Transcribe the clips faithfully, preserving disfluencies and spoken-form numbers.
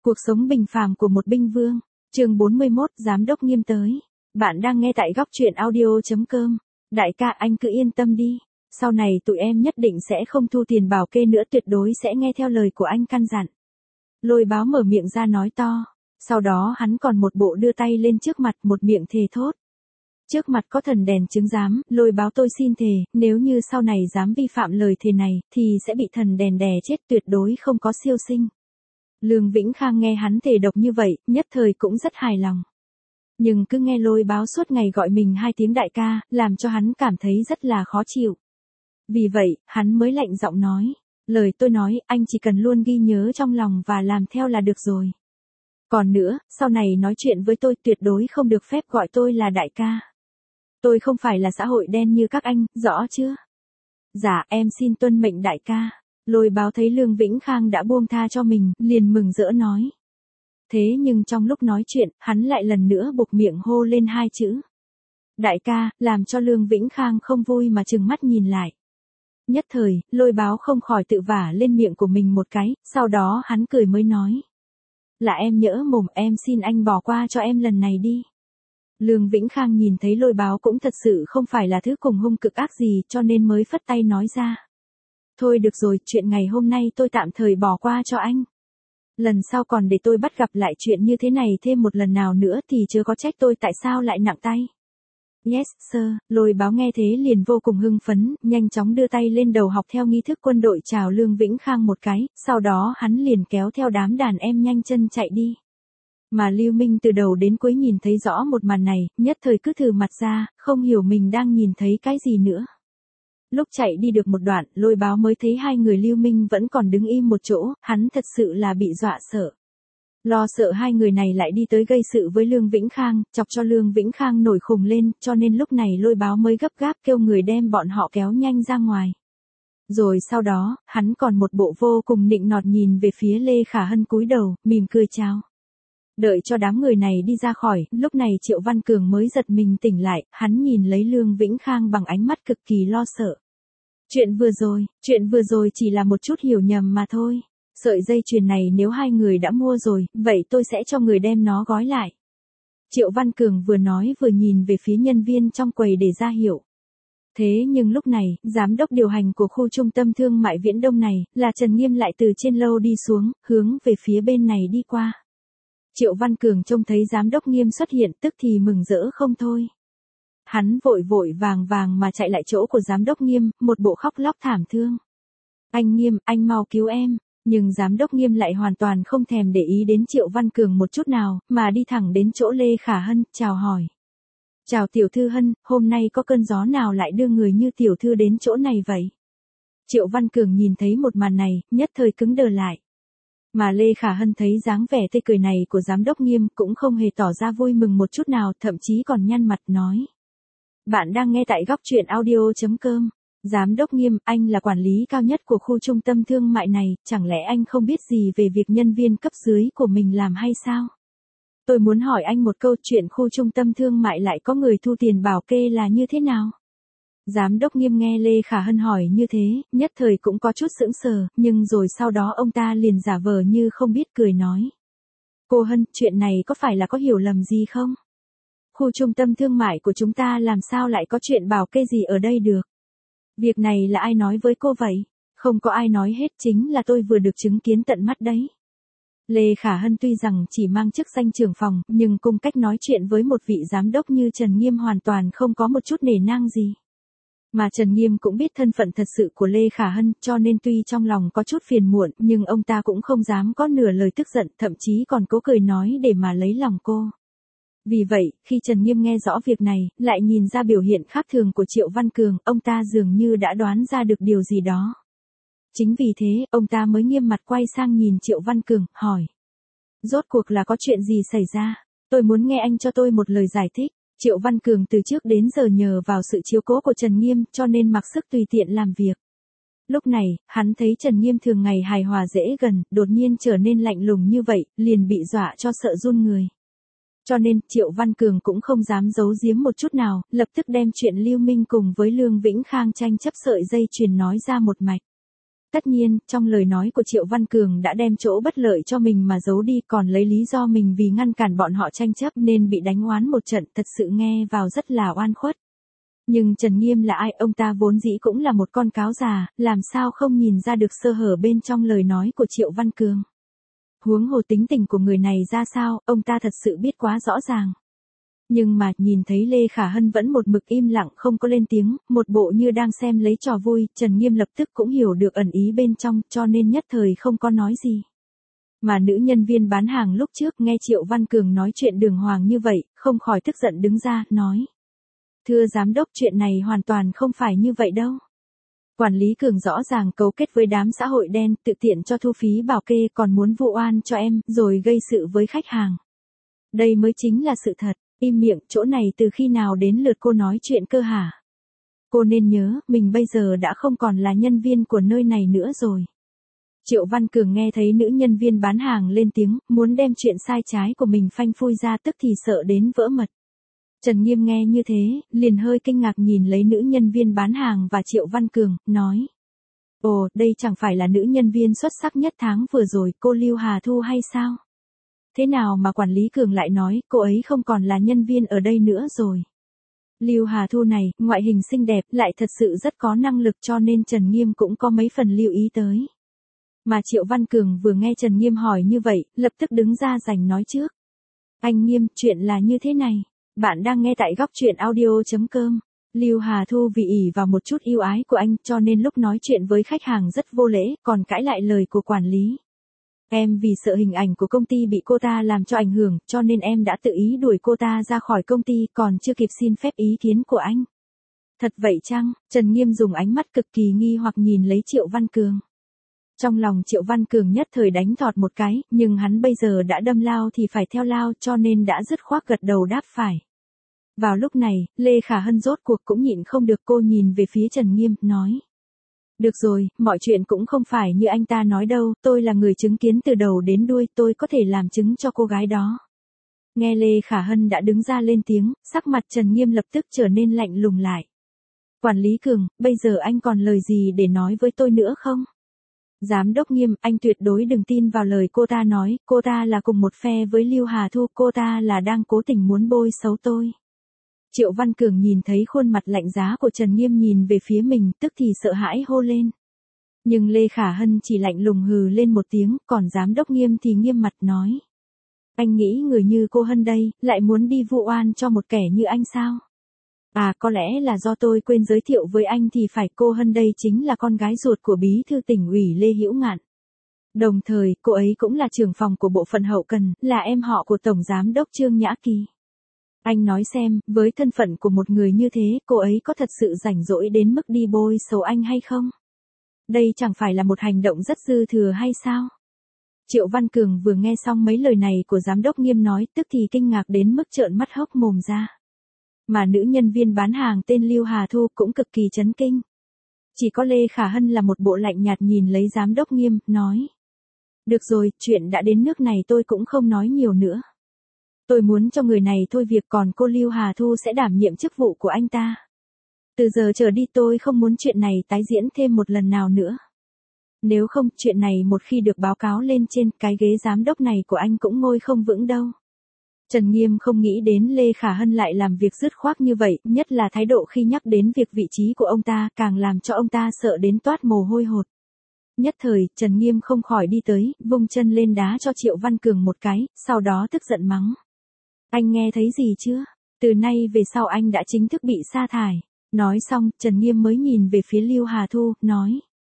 Cuộc sống bình phàm của một binh vương. Chương bốn mươi mốt, Giám đốc Nghiêm tới. Bạn đang nghe tại góc truyện audio chấm com. Đại ca, anh cứ yên tâm đi. Sau này tụi em nhất định sẽ không thu tiền bảo kê nữa, tuyệt đối sẽ nghe theo lời của anh căn dặn. Lôi Báo mở miệng ra nói to. Sau đó hắn còn một bộ đưa tay lên trước mặt, một miệng thề thốt. Trước mặt có thần đèn chứng giám, Lôi Báo tôi xin thề, nếu như sau này dám vi phạm lời thề này, thì sẽ bị thần đèn đè chết, tuyệt đối không có siêu sinh. Lương Vĩnh Khang nghe hắn thề độc như vậy, nhất thời cũng rất hài lòng. Nhưng cứ nghe Lôi Báo suốt ngày gọi mình hai tiếng đại ca, làm cho hắn cảm thấy rất là khó chịu. Vì vậy, hắn mới lạnh giọng nói, lời tôi nói, anh chỉ cần luôn ghi nhớ trong lòng và làm theo là được rồi. Còn nữa, sau này nói chuyện với tôi tuyệt đối không được phép gọi tôi là đại ca. Tôi không phải là xã hội đen như các anh, rõ chưa? Dạ, em xin tuân mệnh đại ca. Lôi Báo thấy Lương Vĩnh Khang đã buông tha cho mình, liền mừng rỡ nói. Thế nhưng trong lúc nói chuyện, hắn lại lần nữa buộc miệng hô lên hai chữ. Đại ca, làm cho Lương Vĩnh Khang không vui mà trừng mắt nhìn lại. Nhất thời, Lôi Báo không khỏi tự vả lên miệng của mình một cái, sau đó hắn cười mới nói. Là em nhỡ mồm, em xin anh bỏ qua cho em lần này đi. Lương Vĩnh Khang nhìn thấy Lôi Báo cũng thật sự không phải là thứ cùng hung cực ác gì, cho nên mới phất tay nói ra. Thôi được rồi, chuyện ngày hôm nay tôi tạm thời bỏ qua cho anh. Lần sau còn để tôi bắt gặp lại chuyện như thế này thêm một lần nào nữa thì chớ có trách tôi tại sao lại nặng tay. Yes, sir. Lôi Báo nghe thế liền vô cùng hưng phấn, nhanh chóng đưa tay lên đầu học theo nghi thức quân đội chào Lương Vĩnh Khang một cái, sau đó hắn liền kéo theo đám đàn em nhanh chân chạy đi. Mà Lưu Minh từ đầu đến cuối nhìn thấy rõ một màn này, nhất thời cứ thừ mặt ra, không hiểu mình đang nhìn thấy cái gì nữa. Lúc chạy đi được một đoạn, Lôi Báo mới thấy hai người Lưu Minh vẫn còn đứng im một chỗ, hắn thật sự là bị dọa sợ. Lo sợ hai người này lại đi tới gây sự với Lương Vĩnh Khang, chọc cho Lương Vĩnh Khang nổi khùng lên, cho nên lúc này Lôi Báo mới gấp gáp kêu người đem bọn họ kéo nhanh ra ngoài. Rồi sau đó, hắn còn một bộ vô cùng nịnh nọt nhìn về phía Lê Khả Hân cúi đầu, mỉm cười chào. Đợi cho đám người này đi ra khỏi, lúc này Triệu Văn Cường mới giật mình tỉnh lại, hắn nhìn lấy Lương Vĩnh Khang bằng ánh mắt cực kỳ lo sợ. Chuyện vừa rồi, chuyện vừa rồi chỉ là một chút hiểu nhầm mà thôi. Sợi dây chuyền này nếu hai người đã mua rồi, vậy tôi sẽ cho người đem nó gói lại. Triệu Văn Cường vừa nói vừa nhìn về phía nhân viên trong quầy để ra hiệu. Thế nhưng lúc này, giám đốc điều hành của khu trung tâm thương mại Viễn Đông này, là Trần Nghiêm lại từ trên lâu đi xuống, hướng về phía bên này đi qua. Triệu Văn Cường trông thấy giám đốc Nghiêm xuất hiện tức thì mừng rỡ không thôi. Hắn vội vội vàng vàng mà chạy lại chỗ của giám đốc Nghiêm, một bộ khóc lóc thảm thương. Anh Nghiêm, anh mau cứu em. Nhưng giám đốc Nghiêm lại hoàn toàn không thèm để ý đến Triệu Văn Cường một chút nào, mà đi thẳng đến chỗ Lê Khả Hân, chào hỏi. Chào tiểu thư Hân, hôm nay có cơn gió nào lại đưa người như tiểu thư đến chỗ này vậy? Triệu Văn Cường nhìn thấy một màn này, nhất thời cứng đờ lại. Mà Lê Khả Hân thấy dáng vẻ tươi cười này của giám đốc Nghiêm cũng không hề tỏ ra vui mừng một chút nào, thậm chí còn nhăn mặt nói. Bạn đang nghe tại góc truyện audio chấm com. Giám đốc Nghiêm, anh là quản lý cao nhất của khu trung tâm thương mại này, chẳng lẽ anh không biết gì về việc nhân viên cấp dưới của mình làm hay sao? Tôi muốn hỏi anh một câu, chuyện khu trung tâm thương mại lại có người thu tiền bảo kê là như thế nào? Giám đốc Nghiêm nghe Lê Khả Hân hỏi như thế, nhất thời cũng có chút sững sờ, nhưng rồi sau đó ông ta liền giả vờ như không biết cười nói. Cô Hân, chuyện này có phải là có hiểu lầm gì không? Khu trung tâm thương mại của chúng ta làm sao lại có chuyện bảo kê gì ở đây được? Việc này là ai nói với cô vậy? Không có ai nói hết, chính là tôi vừa được chứng kiến tận mắt đấy. Lê Khả Hân tuy rằng chỉ mang chức danh trưởng phòng, nhưng cung cách nói chuyện với một vị giám đốc như Trần Nghiêm hoàn toàn không có một chút nể nang gì. Mà Trần Nghiêm cũng biết thân phận thật sự của Lê Khả Hân, cho nên tuy trong lòng có chút phiền muộn, nhưng ông ta cũng không dám có nửa lời tức giận, thậm chí còn cố cười nói để mà lấy lòng cô. Vì vậy, khi Trần Nghiêm nghe rõ việc này, lại nhìn ra biểu hiện khác thường của Triệu Văn Cường, ông ta dường như đã đoán ra được điều gì đó. Chính vì thế, ông ta mới nghiêm mặt quay sang nhìn Triệu Văn Cường, hỏi. Rốt cuộc là có chuyện gì xảy ra? Tôi muốn nghe anh cho tôi một lời giải thích. Triệu Văn Cường từ trước đến giờ nhờ vào sự chiếu cố của Trần Nghiêm, cho nên mặc sức tùy tiện làm việc. Lúc này, hắn thấy Trần Nghiêm thường ngày hài hòa dễ gần, đột nhiên trở nên lạnh lùng như vậy, liền bị dọa cho sợ run người. Cho nên, Triệu Văn Cường cũng không dám giấu giếm một chút nào, lập tức đem chuyện Lưu Minh cùng với Lương Vĩnh Khang tranh chấp sợi dây chuyền nói ra một mạch. Tất nhiên, trong lời nói của Triệu Văn Cường đã đem chỗ bất lợi cho mình mà giấu đi, còn lấy lý do mình vì ngăn cản bọn họ tranh chấp nên bị đánh oán một trận, thật sự nghe vào rất là oan khuất. Nhưng Trần Nghiêm là ai, ông ta vốn dĩ cũng là một con cáo già, làm sao không nhìn ra được sơ hở bên trong lời nói của Triệu Văn Cường. Huống hồ tính tình của người này ra sao, ông ta thật sự biết quá rõ ràng. Nhưng mà, nhìn thấy Lê Khả Hân vẫn một mực im lặng không có lên tiếng, một bộ như đang xem lấy trò vui, Trần Nghiêm lập tức cũng hiểu được ẩn ý bên trong, cho nên nhất thời không có nói gì. Mà nữ nhân viên bán hàng lúc trước nghe Triệu Văn Cường nói chuyện đường hoàng như vậy, không khỏi tức giận đứng ra, nói. Thưa giám đốc, chuyện này hoàn toàn không phải như vậy đâu. Quản lý Cường rõ ràng cấu kết với đám xã hội đen, tự tiện cho thu phí bảo kê, còn muốn vụ oan cho em, rồi gây sự với khách hàng. Đây mới chính là sự thật. Im miệng, chỗ này từ khi nào đến lượt cô nói chuyện cơ hả? Cô nên nhớ, mình bây giờ đã không còn là nhân viên của nơi này nữa rồi. Triệu Văn Cường nghe thấy nữ nhân viên bán hàng lên tiếng, muốn đem chuyện sai trái của mình phanh phui ra, tức thì sợ đến vỡ mật. Trần Nghiêm nghe như thế, liền hơi kinh ngạc nhìn lấy nữ nhân viên bán hàng và Triệu Văn Cường, nói. Ồ, đây chẳng phải là nữ nhân viên xuất sắc nhất tháng vừa rồi, cô Lưu Hà Thu hay sao? Thế nào mà quản lý Cường lại nói cô ấy không còn là nhân viên ở đây nữa rồi? Lưu Hà Thu này, ngoại hình xinh đẹp, lại thật sự rất có năng lực, cho nên Trần Nghiêm cũng có mấy phần lưu ý tới. Mà Triệu Văn Cường vừa nghe Trần Nghiêm hỏi như vậy, lập tức đứng ra giành nói trước. Anh Nghiêm, chuyện là như thế này. Bạn đang nghe tại góc truyện audio chấm com. Lưu Hà Thu vì ỷ vào một chút yêu ái của anh, cho nên lúc nói chuyện với khách hàng rất vô lễ, còn cãi lại lời của quản lý. Em vì sợ hình ảnh của công ty bị cô ta làm cho ảnh hưởng, cho nên em đã tự ý đuổi cô ta ra khỏi công ty, còn chưa kịp xin phép ý kiến của anh. Thật vậy chăng? Trần Nghiêm dùng ánh mắt cực kỳ nghi hoặc nhìn lấy Triệu Văn Cường. Trong lòng Triệu Văn Cường nhất thời đánh thọt một cái, nhưng hắn bây giờ đã đâm lao thì phải theo lao, cho nên đã dứt khoát gật đầu đáp phải. Vào lúc này, Lê Khả Hân rốt cuộc cũng nhịn không được, cô nhìn về phía Trần Nghiêm, nói. Được rồi, mọi chuyện cũng không phải như anh ta nói đâu, tôi là người chứng kiến từ đầu đến đuôi, tôi có thể làm chứng cho cô gái đó. Nghe Lê Khả Hân đã đứng ra lên tiếng, sắc mặt Trần Nghiêm lập tức trở nên lạnh lùng lại. Quản lý Cường, bây giờ anh còn lời gì để nói với tôi nữa không? Giám đốc Nghiêm, anh tuyệt đối đừng tin vào lời cô ta nói, cô ta là cùng một phe với Lưu Hà Thu, cô ta là đang cố tình muốn bôi xấu tôi. Triệu Văn Cường nhìn thấy khuôn mặt lạnh giá của Trần Nghiêm nhìn về phía mình, tức thì sợ hãi hô lên. Nhưng Lê Khả Hân chỉ lạnh lùng hừ lên một tiếng, còn giám đốc Nghiêm thì nghiêm mặt nói. Anh nghĩ người như cô Hân đây, lại muốn đi vu oan cho một kẻ như anh sao? À, có lẽ là do tôi quên giới thiệu với anh thì phải, cô Hân đây chính là con gái ruột của bí thư tỉnh ủy Lê Hữu Ngạn. Đồng thời, cô ấy cũng là trưởng phòng của bộ phận hậu cần, là em họ của Tổng Giám đốc Trương Nhã Kỳ. Anh nói xem, với thân phận của một người như thế, cô ấy có thật sự rảnh rỗi đến mức đi bôi xấu anh hay không? Đây chẳng phải là một hành động rất dư thừa hay sao? Triệu Văn Cường vừa nghe xong mấy lời này của giám đốc Nghiêm nói, tức thì kinh ngạc đến mức trợn mắt hốc mồm ra. Mà nữ nhân viên bán hàng tên Lưu Hà Thu cũng cực kỳ chấn kinh. Chỉ có Lê Khả Hân là một bộ lạnh nhạt nhìn lấy giám đốc Nghiêm, nói. Được rồi, chuyện đã đến nước này tôi cũng không nói nhiều nữa. Tôi muốn cho người này thôi việc, còn cô Lưu Hà Thu sẽ đảm nhiệm chức vụ của anh ta. Từ giờ trở đi tôi không muốn chuyện này tái diễn thêm một lần nào nữa. Nếu không, chuyện này một khi được báo cáo lên trên, cái ghế giám đốc này của anh cũng ngồi không vững đâu. Trần Nghiêm không nghĩ đến Lê Khả Hân lại làm việc dứt khoát như vậy, nhất là thái độ khi nhắc đến việc vị trí của ông ta, càng làm cho ông ta sợ đến toát mồ hôi hột. Nhất thời, Trần Nghiêm không khỏi đi tới, vung chân lên đá cho Triệu Văn Cường một cái, sau đó tức giận mắng. Anh nghe thấy gì chưa? Từ nay về sau anh đã chính thức bị sa thải. Nói xong, Trần Nghiêm mới nhìn về phía Lưu Hà Thu, nói.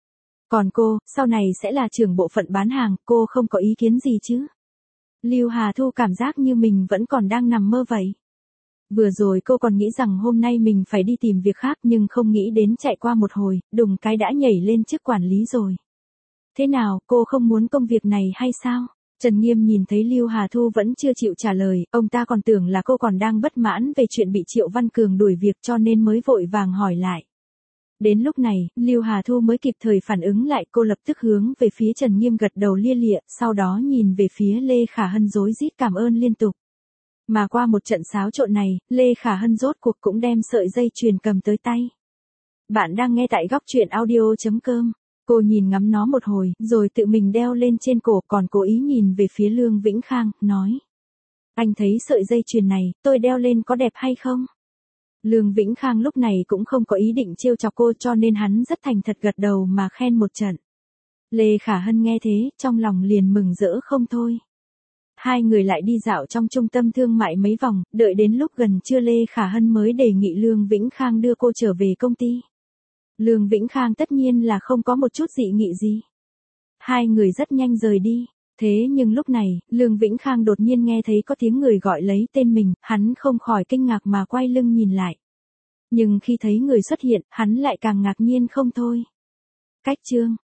Còn cô, sau này sẽ là trưởng bộ phận bán hàng, cô không có ý kiến gì chứ? Lưu Hà Thu cảm giác như mình vẫn còn đang nằm mơ vậy. Vừa rồi cô còn nghĩ rằng hôm nay mình phải đi tìm việc khác, nhưng không nghĩ đến chạy qua một hồi, đùng cái đã nhảy lên chức quản lý rồi. Thế nào, cô không muốn công việc này hay sao? Trần Nghiêm nhìn thấy Lưu Hà Thu vẫn chưa chịu trả lời, ông ta còn tưởng là cô còn đang bất mãn về chuyện bị Triệu Văn Cường đuổi việc, cho nên mới vội vàng hỏi lại. Đến lúc này, Lưu Hà Thu mới kịp thời phản ứng lại, cô lập tức hướng về phía Trần Nghiêm gật đầu lia lịa, sau đó nhìn về phía Lê Khả Hân rối rít cảm ơn liên tục. Mà qua một trận xáo trộn này, Lê Khả Hân rốt cuộc cũng đem sợi dây chuyền cầm tới tay. Bạn đang nghe tại góc truyện audio chấm com. Cô nhìn ngắm nó một hồi, rồi tự mình đeo lên trên cổ, còn cố ý nhìn về phía Lương Vĩnh Khang, nói. Anh thấy sợi dây chuyền này, tôi đeo lên có đẹp hay không? Lương Vĩnh Khang lúc này cũng không có ý định trêu chọc cô, cho nên hắn rất thành thật gật đầu mà khen một trận. Lê Khả Hân nghe thế, trong lòng liền mừng rỡ không thôi. Hai người lại đi dạo trong trung tâm thương mại mấy vòng, đợi đến lúc gần trưa Lê Khả Hân mới đề nghị Lương Vĩnh Khang đưa cô trở về công ty. Lương Vĩnh Khang tất nhiên là không có một chút dị nghị gì. Hai người rất nhanh rời đi. Thế nhưng lúc này, Lương Vĩnh Khang đột nhiên nghe thấy có tiếng người gọi lấy tên mình, hắn không khỏi kinh ngạc mà quay lưng nhìn lại. Nhưng khi thấy người xuất hiện, hắn lại càng ngạc nhiên không thôi. Cách chương